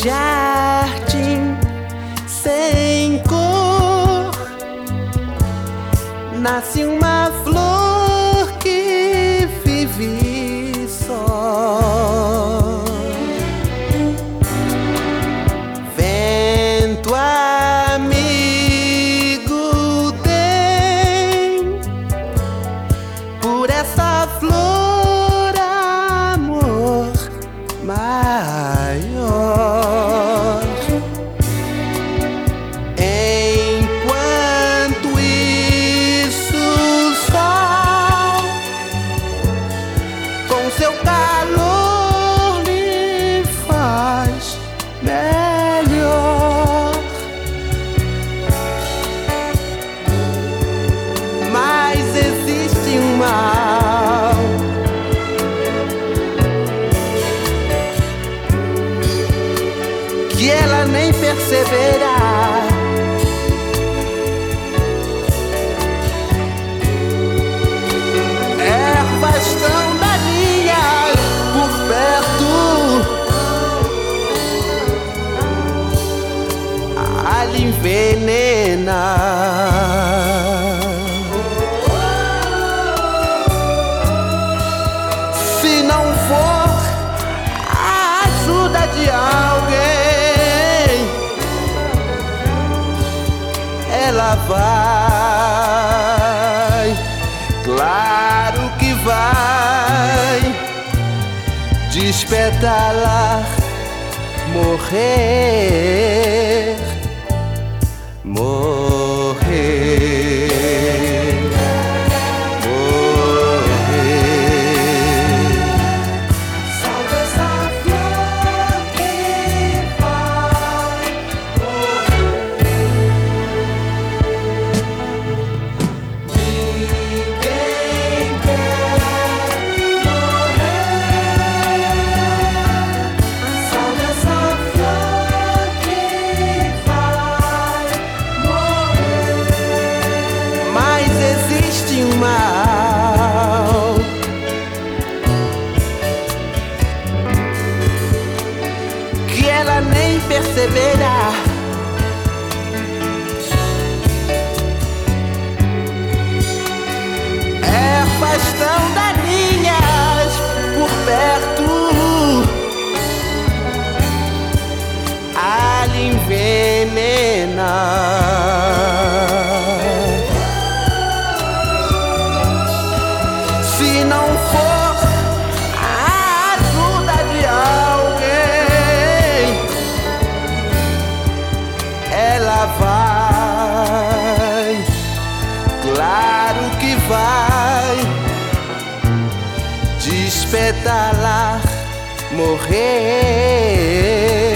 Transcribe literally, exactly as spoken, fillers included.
jardim sem cor nasce uma flor que vive só. Vento amigo tem por essa flor amor maior. Enquanto isso o sol com seu calor lhe faz melhor. Mas existe um mal que ela nem perceberá. Ervas tão daninhas por perto a lhe envenenar. Se não for a ajuda de alguém, ela vai, claro que vai, despetalar, morrer, morrer, morrer. Salve essa flor que vai ninguém quer morrer. Salve essa flor que vai morrer. Mas existe um mal que ela nem perceberá. Ervas tão daninhas por perto a lhe envenenar. Se não for a ajuda de alguém, ela vai, claro que vai, despetalar, morrer.